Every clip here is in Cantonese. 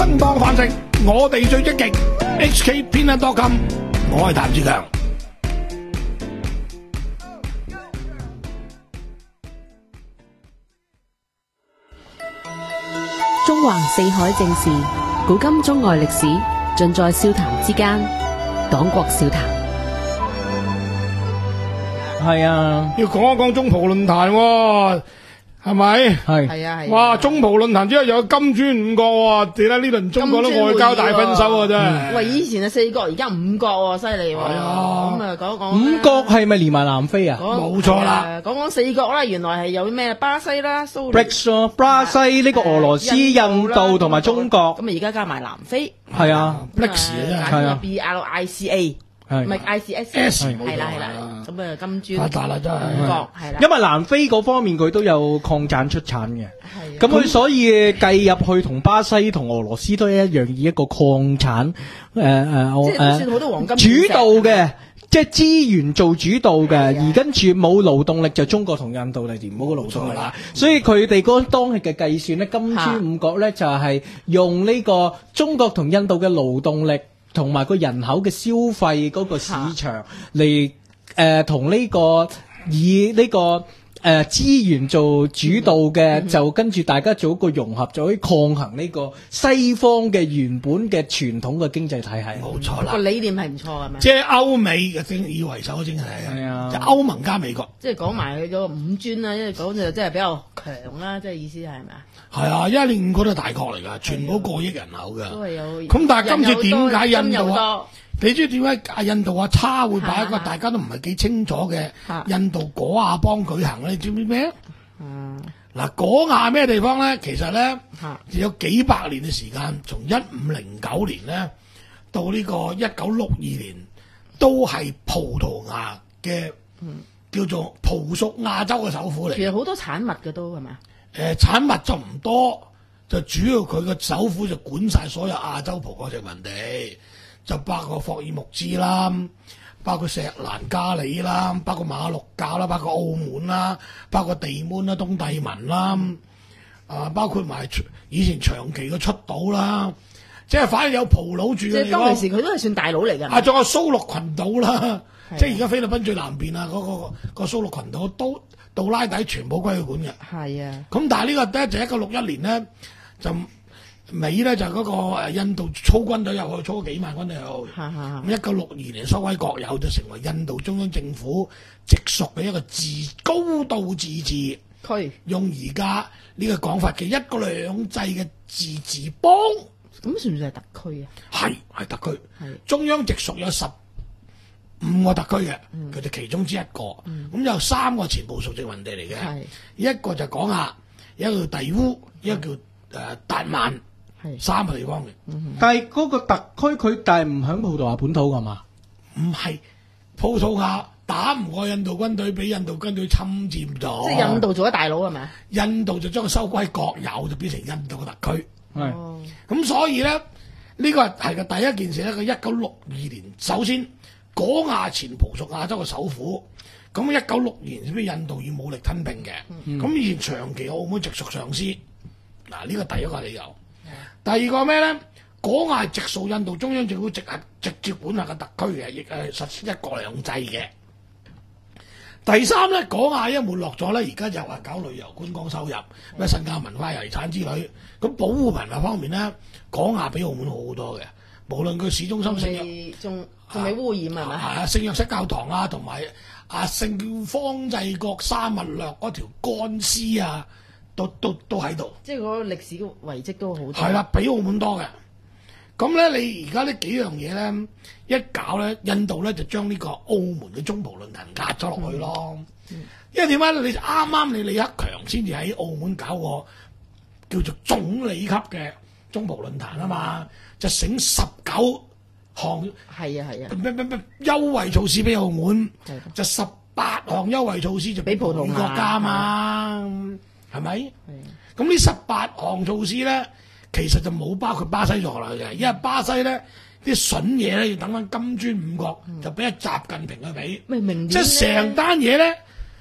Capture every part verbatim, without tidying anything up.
生當飯食，我哋最積極。H K 偏袒 dot com， 我係譚志強。 中橫四海正事，古今中外歷史，盡在笑談之間。黨國笑談。 係啊， 要講一講中葡論壇喎，係咪？ 係係啊係啊。 哇！中葡論壇之後又有金磚五國喎，點解呢輪中國都外交大豐收啊？真係。 喂，以前係四國，而家五國喎，犀利喎。 係啊。 咁啊，講一講。 五國係咪連埋南非啊？ 冇錯啦。 講講四國啦，原來係有咩巴西啦、蘇 B R I C S 咯，巴西呢個俄羅斯、印度同埋中國。 咁啊，而家加埋南非。 係啊 B R I C S 啊， 係啊 B R I C A。唔係 I C S， 係啦係啦，咁啊金磚發達啦真係， 五國係啦。 因為南非嗰方面佢都有礦產出產嘅，咁佢係所以計入去同巴西同俄羅斯都一樣，以一個礦產誒誒即係都算好多黃金主導嘅，即係資源做主導嘅， 係啊而跟住冇勞動力就中國同印度嚟填補個勞動力啦。所以佢哋嗰當日嘅計算咧，金磚五國咧就係用呢個中國同印度嘅勞動力。同埋個人口嘅消費嗰個市場嚟誒，同呢個以呢個誒資源做主導嘅，就跟住大家做一個融合，就可以抗衡呢個西方嘅原本嘅傳統嘅經濟體系。 冇錯啦。 個理念係唔錯係咪？ 即係歐美嘅政以為首嘅經濟係啊， 就歐盟加美國。 即係講埋佢嗰個五專啦，因為講就真係比較強啦，即係意思係咪啊？ 係啊，因為呢五個都係大國嚟㗎，全部過億人口㗎。 都係有。 咁但係今次點解印度啊？你知點解啊？印度啊差會擺一個大家都唔係幾清楚嘅印度果亞邦舉行咧？你知唔知咩？ 嗯。 嗱，果亞咩地方咧？其實咧有幾百年嘅時間，從一五零九年咧到呢個一九六二年，都係葡萄牙嘅、嗯、叫做葡屬亞洲嘅首府嚟。 其實好多產物嘅都係咪啊？誒、 呃、產物就唔多，就主要佢個首府就管晒所有亞洲葡國殖民地。就包括霍爾木茲啦，包括錫蘭加里啦，包括馬六甲啦，包括澳門啦，包括地門啦、東帝汶啦，啊，包括埋以前長期嘅出島啦，即係反正有葡佬住嘅地方。 即係當其時佢都係算大佬嚟㗎。 啊，仲有蘇祿群島啦，即係而家菲律賓最南邊啊嗰個個蘇祿群島都杜拉底全部歸佢管嘅。 係啊。咁但係呢個咧就一九六一年咧就。尾咧就嗰個印度操軍隊入去，操咗幾萬軍隊入去。咁一九六二年收歸國有，就成為印度中央政府直屬嘅一個自高度自治區。用而家呢個講法嘅一國兩制嘅自治邦， 咁算唔算係特區啊？ 係係特區。中央直屬有十五個特區嘅，佢、嗯、哋其中之一個。咁、嗯、有三個前部屬殖民地嚟嘅，一個就講下，一個叫蒂烏，一個叫誒達曼。三個地方嘅、嗯， 但係嗰個特區佢但係唔響葡萄牙本土㗎嘛？ 唔係，葡萄牙打唔過印度軍隊，俾印度軍隊侵佔咗。 即係印度做咗大佬係咪啊？ 印度就將佢收歸國有，就變成印度嘅特區。 係， 咁所以咧，呢、呢個係個第一件事咧。佢一九六二年，首先果亞前葡屬亞洲嘅首府，咁一九六二年先俾印度以武力吞併嘅。咁、嗯、以前長期澳門直屬上司，嗱、呢、呢個第一個理由。第二個咩咧？果亞直屬印度中央政府直轄直接管轄嘅特區嘅，亦係實施一國兩制嘅。第三咧，果亞一沒落咗咧，而家就話搞旅遊觀光收入，咩身家文化遺產之類。咁保護文化方面咧，果亞比澳門好好多嘅。無論佢市中心聖仲仲未污染係咪？ 啊，聖約瑟教堂啊，同埋啊聖方濟各沙勿略嗰條乾絲啊。都都都喺度， 即係嗰個歷史嘅遺跡都好多。 係啦，比澳門多嘅。咁咧，你而家呢幾樣嘢咧，一搞咧，印度咧就將呢個澳門嘅中葡論壇壓咗落去咯。嗯嗯、因為點解你啱啱你李克強先至喺澳門搞個叫做總理級嘅中葡論壇啊嘛，嗯、就醒十九項係啊係啊， 咩咩咩優惠措施俾澳門，就十八項優惠措施就俾葡萄牙國家嘛。係咪？咁呢十八項措施咧，其實就冇包括巴西在內嘅，因為巴西咧啲筍嘢咧要等翻金磚五國、嗯、就俾阿習近平去俾，即係成單嘢咧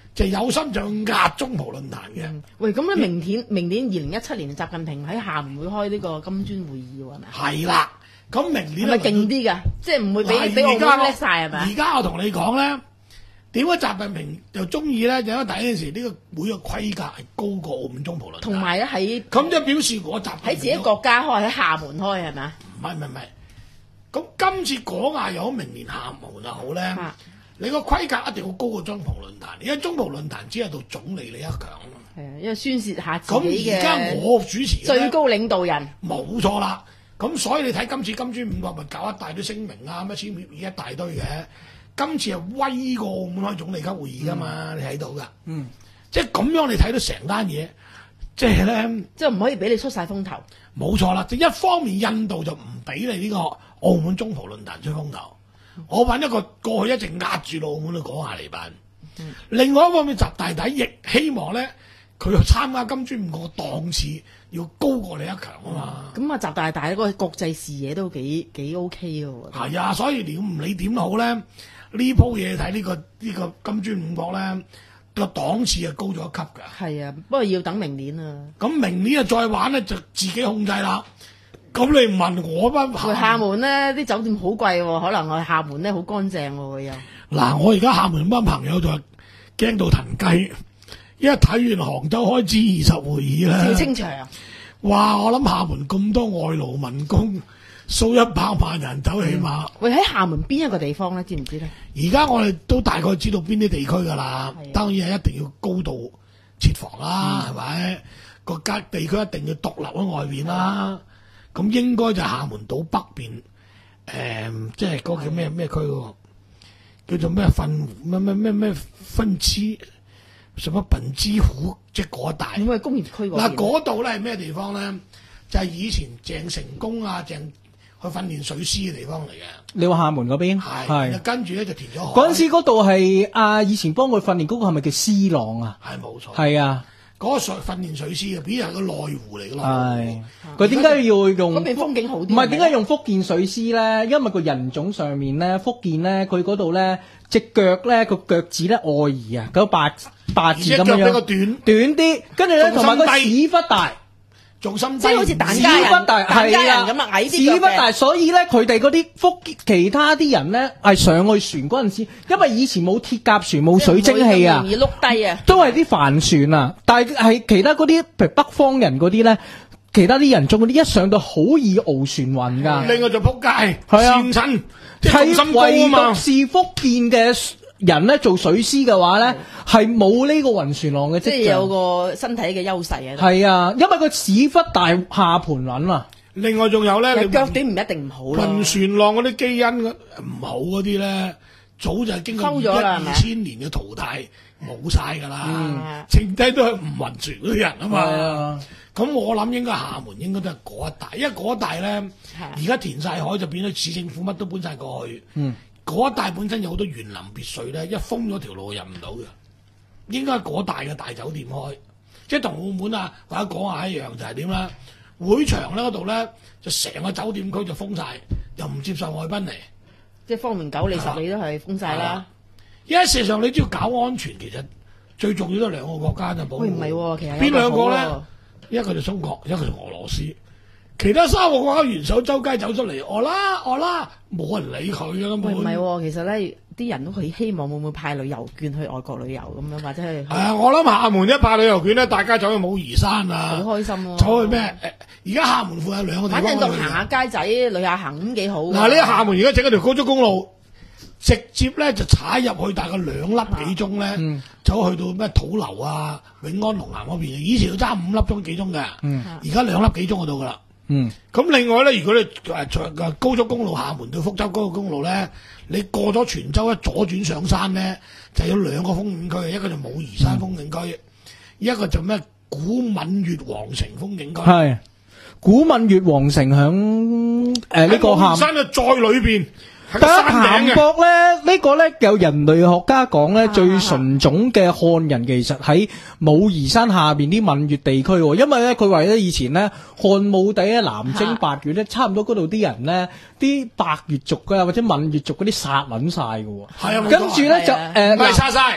就有心就壓中葡論壇嘅。 喂，咁咧明年明年二零一七年，習近平喺廈門會開呢個金磚會議喎，係咪？ 係啦，咁明年係咪勁啲㗎？即係唔會比比澳門叻晒係咪？ 而家我同你講咧，點解習近平又中意咧？就因為第一件事呢個會嘅規格係高過澳門中葡論壇， 同埋咧喺咁即係表示我習喺自己國家開，喺廈門開係咪啊？ 唔係唔係唔係，咁今次廣亞又好，明年廈門又好咧。 啊你個規格一定要高過中葡論壇，因為中葡論壇只係到總理李克強啊嘛。 係啊，因為宣泄下自咁己而家嘅我主持嘅最高領導人， 冇錯啦。咁所以你睇今次金磚五國咪搞一大堆聲明啊，乜簽協議一大堆嘅。今次係威過澳門開總理級會議噶嘛，嗯、你睇到噶。嗯，即係咁樣你睇到成單嘢，即係咧， 即係唔可以俾你出晒風頭。 冇錯啦，就一方面印度就唔俾你呢個澳門中葡論壇吹風頭。我揾一個過去一直壓住澳門去講下嚟辦。嗯、另外一方面，習大大亦希望咧，佢去參加金磚五國嘅檔次要高過李克強啊嘛。 咁啊、嗯，習大大嗰個國際視野都幾幾 OK 嘅喎。 係啊，所以你唔理點都好咧，呢鋪嘢睇呢個呢、呢個金磚五國咧個檔次係高咗一級㗎。 係啊，不過要等明年啊。 咁明年啊再玩咧就自己控制啦。咁你問我班廈廈門咧啲酒店好貴喎，可能我廈門咧好乾淨喎又。 嗱，我而家廈門班朋友就驚到騰雞，一睇完杭州開 G 二十會議咧， 趙清祥， 哇！我諗廈門咁多外勞民工，數一百萬人走起碼。 嗯、喂，喺廈門邊一個地方咧？知唔知咧？ 而家我哋都大概知道邊啲地區㗎啦， 的當然係一定要高度設防啦，係咪、嗯？個隔地區一定要獨立喺外邊啦。咁應該就廈門島北邊，誒、呃，即係嗰個叫咩咩區喎？叫做咩分咩咩咩咩分支，什麼笨之湖，即係嗰一帶。 咁係工業區嗱，嗰度咧係咩地方咧？就係、是、以前鄭成功啊，鄭去訓練水師嘅地方嚟嘅。 你話廈門嗰邊係， 係跟住咧就填咗海。 嗰陣時嗰度係啊，以前幫佢訓練嗰個係咪叫施朗啊？ 係冇錯。係啊。 嗰個水訓練水師嘅，邊係個內湖嚟嘅咯。 係，佢點解要用嗰邊風景好啲？ 唔係點解用福建水師咧？因為個人種上面咧，福建咧，佢嗰度咧隻腳咧個腳趾咧外移啊，嗰八八字咁樣樣。而且腳比較短，短啲，跟住咧同埋個屎忽大。重心低， 即係好似疍家人、疍家人咁啊，矮啲屎忽大，所以咧佢哋嗰啲福其他啲人咧係上去船嗰陣時，因為以前冇鐵甲船冇水蒸氣啊， 容易碌低啊， 都係啲帆船啊。但係係其他嗰啲，譬如北方人嗰啲咧，其他啲人種嗰啲一上到好易傲船暈㗎。 另外就撲街， 係啊， 跣親，即係重心高啊嘛。 唯獨是福建嘅人咧做水師嘅話咧，係冇呢個暈船浪嘅跡象， 即係有個身體嘅優勢啊。 係啊，因為個屎忽大下盤穩啊。 另外仲有咧，你腳短唔一定唔好啦。 暈船浪嗰啲基因唔好嗰啲咧，早就係經過一二千年嘅淘汰冇晒㗎啦，剩低都係唔暈船嗰啲人啊嘛。咁我諗應該廈門應該都係嗰一帶，因為嗰一帶咧而家填晒海就變咗市政府乜都搬晒過去。嗯。嗰一帶本身有好多園林別墅咧，一封咗條路入唔到嘅，應該係嗰帶嘅大酒店開，即係同澳門啊或者講下一樣就係點啦？會場咧嗰度咧就成個酒店區就封晒，又唔接受外賓嚟， 即係方圓九里十里都係封晒啦。 而家事實上你只要搞安全，其實最重要都係兩個國家就保護。 喂，唔係喎，其實邊兩個咧？一個就中國，一個就俄羅斯。其他三個國家元首周街走出嚟，哦啦哦啦，冇人理佢㗎啦。 喂，唔係喎，其實咧啲人都好希望會唔會派旅遊券去外國旅遊咁樣，或者係。係啊，我諗廈門一派旅遊券咧，大家走去武夷山啊， 好開心咯。 走去咩？誒，而家廈門附近有兩個地方。 反正當行下街仔，旅下行咁幾好。 嗱，呢廈門而家整一條高速公路，直接咧就踩入去，大概兩粒幾鐘咧，嗯、走去到咩土樓啊、永安龍南嗰邊。以前要揸五粒鐘幾鐘嘅，而家兩粒幾鐘就到噶啦。嗯，咁另外咧，如果你誒高速公路廈門到福州高速公路咧，你過咗泉州一左轉上山咧，就有兩個風景區，一個就武夷山風景區，嗯、一個就咩古閩粵皇城風景區。係古閩粵皇城響誒呢個廈山啊，再裏邊。 但係鹹博咧，呢、這個咧有人類學家講咧，啊、最純種嘅漢人其實喺武夷山下邊啲閩粵地區，因為咧佢話咧以前咧漢武帝咧南征百越咧，差唔多嗰度啲人咧，啲百越族嘅或者閩粵族嗰啲殺撚晒嘅，係啊，跟住咧就誒， 唔係殺晒。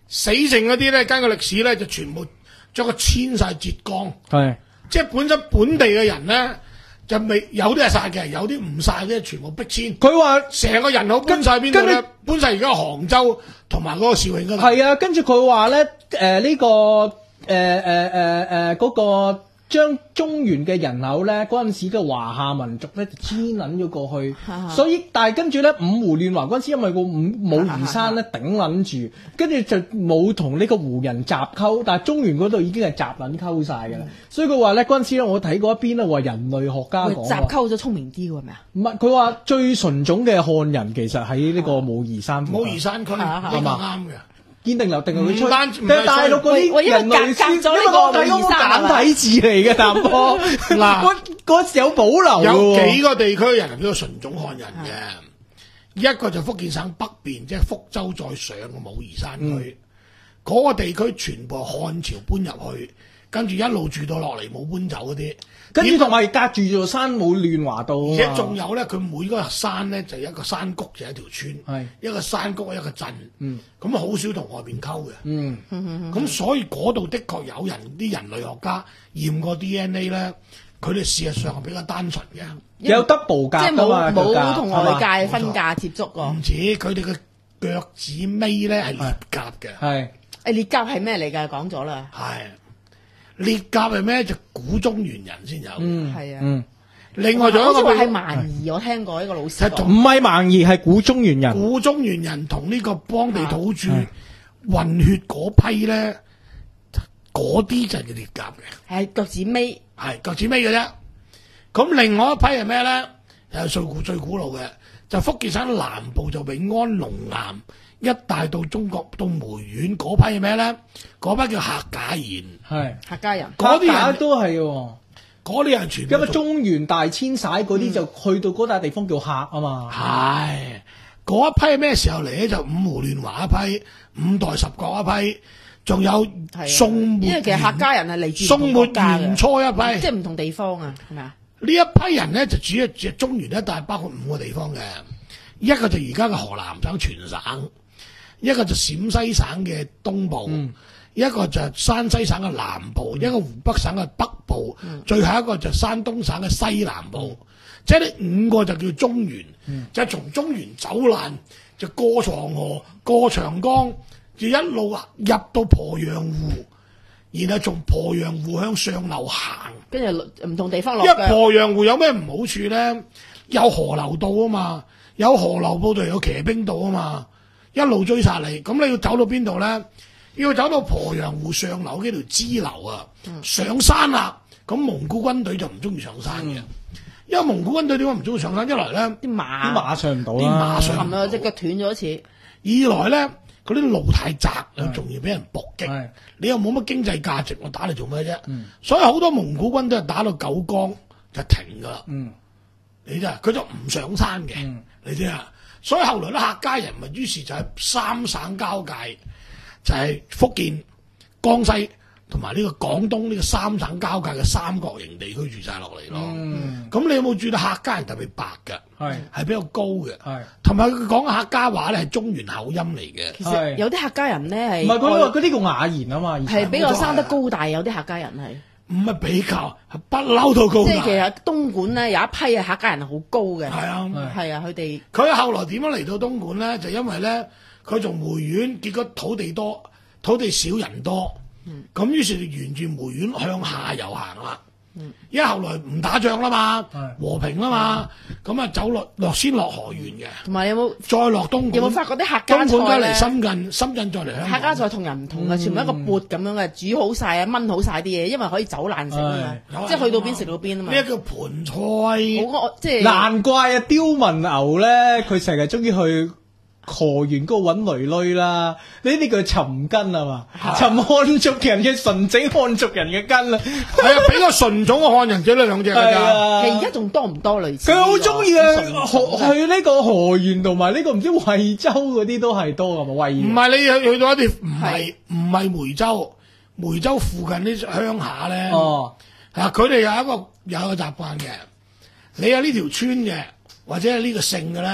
死剩嗰啲咧，根據歷史咧就全部將佢遷晒浙江， 係即係本身本地嘅人咧就未有啲係殺嘅，有啲唔殺嘅，全部逼遷。 佢話成個人口搬晒邊度咧？搬晒而家杭州同埋嗰個肇慶嗰度。 係啊，跟住佢話咧，誒呢個誒誒誒誒嗰個將中原嘅人口咧，嗰陣時嘅華夏民族咧就遷撚咗過去，所以但係跟住咧五胡亂華嗰陣時，因為個五武夷山咧頂撚住，跟住就冇同呢個胡人雜溝，但係中原嗰度已經係雜撚溝晒㗎啦。所以佢話咧嗰陣時咧，我睇過一邊咧話人類學家講雜溝咗聰明啲喎，係咪啊？ 唔係，佢話最純種嘅漢人其實喺呢個武夷山附近， 武夷山區呢個啱嘅。 堅定流定係佢吹， 唔單止唔係但係大陸嗰啲人類喂因為隔隔咗呢個因為我睇嗰個簡體字嚟嘅淡波， 嗱嗰嗰時有保留嘅有喎幾個地區嘅人係叫做純種漢人嘅，一個就福建省北邊，即係福州再上嘅武夷山區，嗰、個地區全部係漢朝搬入去，跟住一路住到落嚟冇搬走嗰啲， 跟住同埋隔住座山冇亂華道啊而且嘛仲有咧，佢每個山咧就一個山谷就一條村， 係一個山谷一個鎮， 嗯咁好少同外邊溝嘅。 嗯咁所以嗰度的確有人啲人類學家驗過 D N A 咧，佢哋事實上係比較單純嘅， 有 double 格即係㗎嘛冇佢格冇同係嘛外界分界接觸喎。 唔止佢哋嘅腳趾尾咧係裂甲嘅， 係誒裂甲係咩嚟㗎？講咗啦， 係裂甲係咩？就古中原人先有， 嗯係啊。 嗯， 另外仲有一個好似話係譬如蠻夷，我聽過一個老師講其實同唔係蠻夷係古中原人， 古中原人同呢個邦地土著混血嗰批咧，嗰啲就係裂甲嘅。 係腳趾尾， 係腳趾尾嘅啫。咁另外一批係咩咧？又係最古最古老嘅，就福建省南部就永安龍岩一帶到中國到梅縣嗰批係咩咧？嗰批叫客家人， 係客家人。 嗰啲人客家都係喎。 嗰啲人全部因為中原大遷徙嗰啲就去到嗰笪地方叫客啊嘛， 係嗰一批係咩時候嚟咧？就五胡亂華一批，五代十國一批，仲有係啊宋末因為其實客家人係嚟自唔同宋末國家嘅元初一批， 即係唔同地方啊，係咪啊？ 呢一批人咧就主要住中原一帶，包括五個地方嘅，一個就而家嘅河南省全省，一個就陝西省嘅東部， 嗯一個就山西省嘅南部，一個湖北省嘅北部， 嗯最後一個就山東省嘅西南部，即係呢五個就叫中原， 嗯就係從中原走難，就過長河、過長江，就一路入到鄱陽湖，然後從鄱陽湖向上流行。 跟住唔同地方落因為腳， 鄱陽湖有咩唔好處咧？有河流道啊嘛，有河流道就有騎兵道啊嘛，一路追殺你。咁你要走到邊度咧？要走到鄱陽湖上流幾條支流啊，上山啦。咁蒙古軍隊就唔中意上山嘅，因為蒙古軍隊點解唔中意上山？一來咧， 啲馬啲馬上唔到啲啦， 馬上冚啊，隻腳斷咗一次。 二來咧，嗰啲路太窄，又仲要俾人伏擊係， 你又冇乜經濟價值，我打你做咩啫？所以好多蒙古軍都係打到九江就停噶啦。 嗯你知啊，佢就唔上山嘅， 嗯你知啊。所以後來啲客家人咪於是就喺三省交界，就係、福建、江西同埋呢個廣東呢個三省交界嘅三角形地區住晒落嚟咯。 嗯咁、你有冇注到客家人特別白㗎？ 係係比較高嘅， 係同埋佢講嘅客家話咧係中原口音嚟嘅。 其係實有啲客家人咧係唔係佢話嗰啲叫雅言啊嘛，以前係比較生得高大，有啲客家人係。 唔係比較，係不嬲到高大。 即係其實東莞咧有一批嘅客家人係好高嘅， 係啊， 係啊，佢哋佢後來點樣嚟到東莞咧？就因為咧，佢從梅縣結果土地多，土地少人多，咁、於是就沿住梅縣向下游行啦。因為後來唔打仗啦嘛， 係和平啦嘛，咁啊走落落先落河源嘅， 同埋有冇再落東莞。 有冇發覺啲客家東莞菜咧？ 再嚟深圳，深圳再嚟香港。 客家菜同人唔同嘅，全部一個缽咁樣嘅，煮好晒啊，炆好晒啲嘢，因為可以走爛食啊係嘛，即係去到邊食到邊啊嘛。 呢一個盤菜。 好我即係難怪啊，刁文牛咧，佢成日中意去河源嗰度揾女女啦。呢啲叫尋根啊嘛，尋漢族人嘅純正漢族人嘅根啊。 係啊，比較純種嘅漢人只呢兩隻㗎係咋。 啊其實而家仲多唔多類似？ 佢好中意啊， 純河去呢個河源同埋呢個唔知惠州嗰啲都係多噶嘛，惠唔係你去去到一啲唔係唔係梅州，梅州附近啲鄉下咧， 哦， 啊佢哋有一個有一個習慣嘅，你有呢條村嘅或者係呢個姓嘅咧，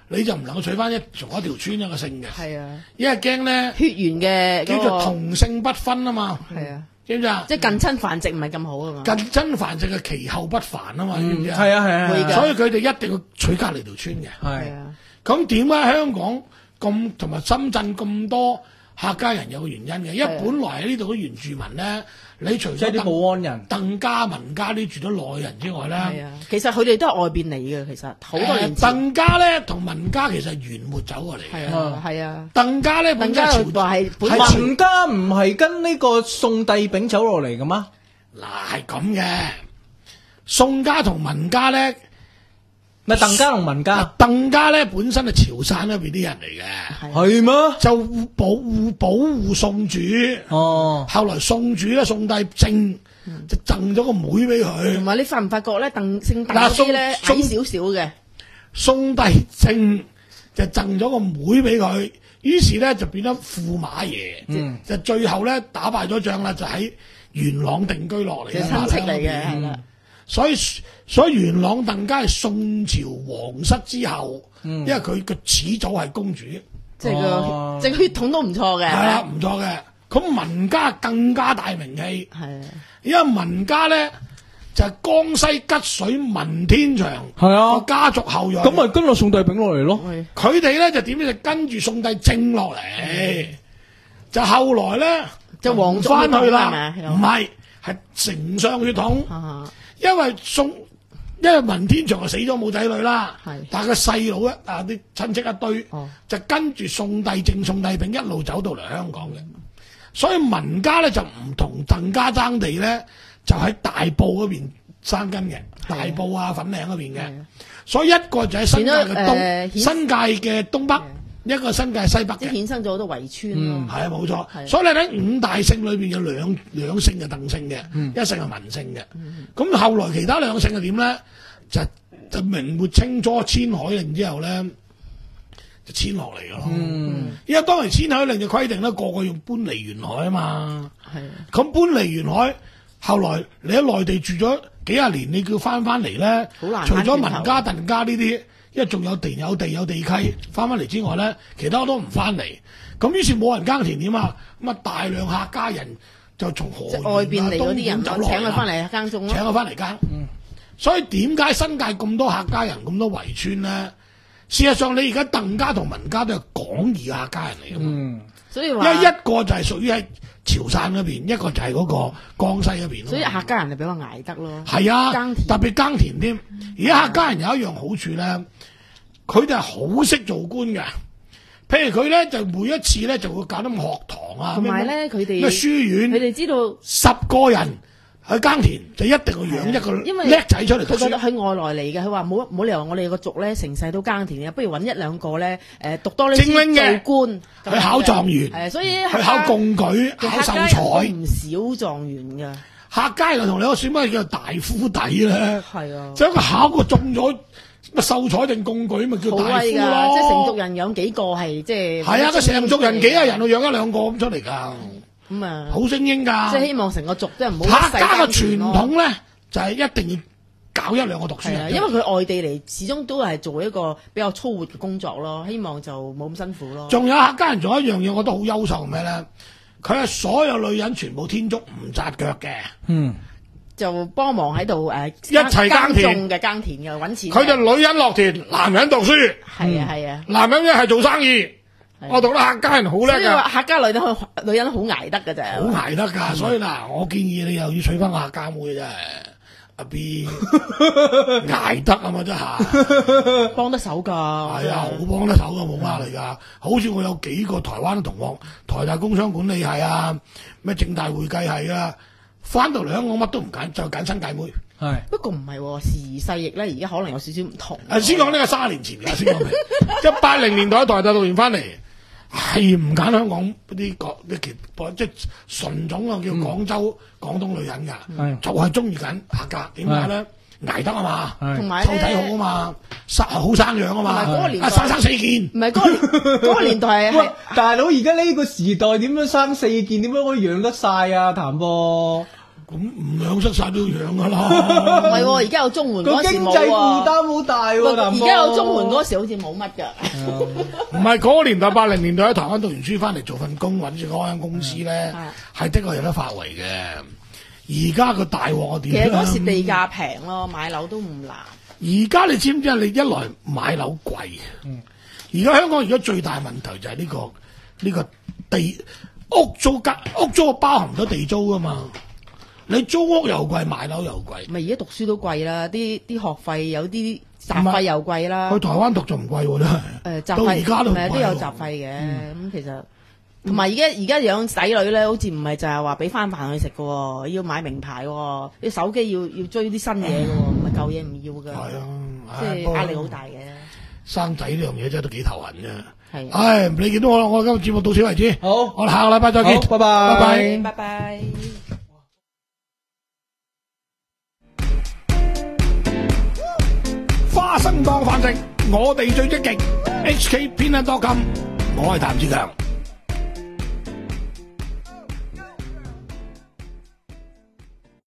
你就唔能夠娶翻一從一條村一個姓嘅， 係啊， 因為驚咧血緣嘅叫做同姓不分啊嘛， 係啊， 知唔知啊？ 即係近親繁殖唔係咁好啊嘛。 近親繁殖嘅其後不繁啊嘛，知唔知啊？ 係啊係啊係啊， 所以佢哋一定要娶隔離條村嘅。 係係啊， 咁點解香港咁同埋深圳咁多客家人有個原因嘅？因為本來喺呢度嘅原住民咧，你除咗即係啲保安人。 鄧家、文家呢住咗內人之外咧， 係啊，其實佢哋都係外邊嚟嘅，其實好多年前。 鄧家咧同文家其實係元末走過嚟嘅。 係啊，係啊， 鄧家咧鄧家本家朝又話係本係朝文家唔係跟呢個宋帝昺走落嚟嘅嗎？ 嗱係咁嘅，宋家同文家咧， 咪鄧家同文家鄧家咧本身係潮汕嗰邊啲人嚟嘅， 係咩？ 就護保護保護宋主。 哦， 後來宋主咧，宋帝昺就贈咗個妹俾同佢。 埋你發唔發覺咧？鄧姓鄧嗱嗰啲咧宋矮少少嘅， 宋帝昺就贈咗個妹俾佢，於是咧就變咗駙馬爺， 嗯就最後咧打敗咗仗啦，就喺元朗定居落嚟嘅嘅親戚嚟嘅，係啦。 所以所以元朗鄧家係宋朝皇室之後， 嗯因為佢個始祖係公主， 即係哦個即係血統都唔錯嘅， 係啦唔錯嘅。咁文家更加大名氣， 係啊， 因為文家咧就係、江西吉水文天祥係啊個家族後裔， 咁咪跟落宋帝昺落嚟咯。 係佢哋咧就點咧就跟住宋帝昺落嚟，就後來咧就皇族翻去血統係啦， 咪啊唔係係丞相血統。 啊因為宋，因為文天祥就死咗冇仔女啦係， 但係個細佬一啊啲親戚一堆， 哦就跟住宋帝昺、宋帝昺一路走到嚟香港嘅，所以文家咧就唔同鄧家爭地咧，就喺大埔嗰邊生根嘅，大埔啊粉嶺嗰邊嘅係啊， 所以一個就喺新界嘅變咗東， 誒顯新界嘅東北，一個新界西北即係嘅。 衍生咗好多圍村嗯咯。 係啊，冇錯。 係所以你睇五大姓裏邊有兩兩姓嘅鄧姓嘅，一姓係文姓嘅。咁、後來其他兩姓係點咧？就就明末清初遷海令之後咧，就遷落嚟嘅咯。 嗯， 因為當年遷海令嘅規定咧，個個要搬離沿海啊嘛。 係啊， 咁搬離沿海，後來你喺內地住咗幾廿年，你叫翻翻嚟咧， 好難除咗返轉頭文家、鄧家呢啲，因為仲有地有地有地契翻翻嚟之外咧，其他都唔翻嚟。咁於是冇人耕田點啊？咁啊大量客家人就從河即係源啊外邊嚟嗰啲人東莞走落請佢翻嚟嚟耕種請咯。 佢翻嚟耕。所以點解新界咁多客家人咁多圍村咧？事實上，你而家鄧家同文家都係廣義嘅客家人嚟㗎嘛。 嗯， 因所以話， 為一個就係屬於喺潮汕嗰邊，一個就係嗰個江西嗰邊咯。 所以客家人就比較捱得咯。 係啊， 耕田特別耕田添。而家客家人有一樣好處咧，佢哋係好識做官嘅。譬如佢咧就每一次咧就會搞啲學堂啊， 同埋咧，佢哋咩書院， 佢哋知道， 十個人去耕田就一定要養一個因為叻仔出嚟讀書。 佢覺得佢外來嚟嘅，佢話冇冇理由我哋個族咧成世都耕田嘅，不如揾一兩個咧誒讀多啲精英嘅做官， 去考狀元係啊，所以去考貢舉、考秀客家人才。 都唔少狀元㗎， 客家人同你講選乜叫大夫底咧？ 係啊。 就一個考過中咗乜秀才定貢舉，咪叫好大夫威㗎， 咯。 即係成族人有幾個係即係係啊，個成族人幾廿人，我養一兩個咁出嚟㗎， 咁啊， 好精英㗎。 即係希望成個族即係唔好客家嘅傳統統咧，就係一定要搞一兩個讀書係啊， 人。 因為佢外地嚟，始終都係做一個比較粗活嘅工作咯，希望就冇咁辛苦咯。 仲有客家人仲有一樣嘢，我覺得好優秀係咩咧？佢係所有女人全部天竺唔紮腳嘅， 嗯， 就幫忙喺度誒一齊耕田種嘅耕田嘅揾錢嘅。 佢就女人落田，男人讀書。 係啊係啊， 男人一係做生意， 係我讀得客家人好叻所以話㗎， 客家女人好女人好捱得㗎咋。 好捱得㗎。所以嗱，我建議你又要娶翻個客家妹真係，阿 B 捱得啊嘛真係。 幫得手㗎。 係啊，好幫得手㗎，冇呃你㗎。好似我有幾個台灣嘅同學，台大工商管理系啊，咩政大會計系啊，翻到嚟香港乜都唔揀，就揀新界妹。 係不過唔係喎，時移世易咧，而家可能有少少唔同。 誒，先講呢個三十年前㗎，先講明。一八零年代喺台大讀完翻嚟，係唔揀香港嗰啲國啲其即係純種啊，叫廣州、廣東女人㗎， 係就係中意揀客家。點解咧？捱得啊嘛， 係同埋湊仔好啊嘛，生好生養啊嘛， 同埋嗰個年代啊生生死件。 唔係嗰個年嗰個年代係喂，大佬而家呢個時代點樣生四件？點樣可以養得晒啊？譚波咁唔養失晒都要養噶唔啦。 係喎，而家有綜援嗰時冇個經濟負喎。 擔好大喎， 而家有綜援嗰時好似冇乜㗎。 唔係嗰個年代，八零年代喺台灣讀完書翻嚟做份工，揾住嗰間公司咧，係的確有得發圍嘅。而家個大鑊其點咧？ 實嗰時地價平咯，買樓都唔難。 而家你知唔知啊？你一來買樓貴，而家香港而家最大問題就係呢、個呢、個地屋租價，屋租包含咗地租噶嘛。你租屋又貴，買樓又貴。 咪而家讀書都貴啦，啲啲學費有啲雜費又貴啦。 去台灣讀仲唔貴喎，真係。 誒雜到而費家都唔貴喎咪都有雜費嘅，咁其實同埋而家而家養仔女咧，好似唔係就係話俾翻飯佢食嘅喎，要買名牌喎，啲手機要要追啲新嘢嘅喎，唔係舊嘢唔要嘅。 係啊， 即唉係壓力好大嘅。 生仔呢樣嘢真係都幾頭痕啫。 係啊。 唉，你見到我啦，我今日節目到此為止。 好， 我哋下個禮拜再見。 好拜拜拜拜。 拜拜。 花生當飯食，我哋最積極。H K 偏向多金，我係譚志強。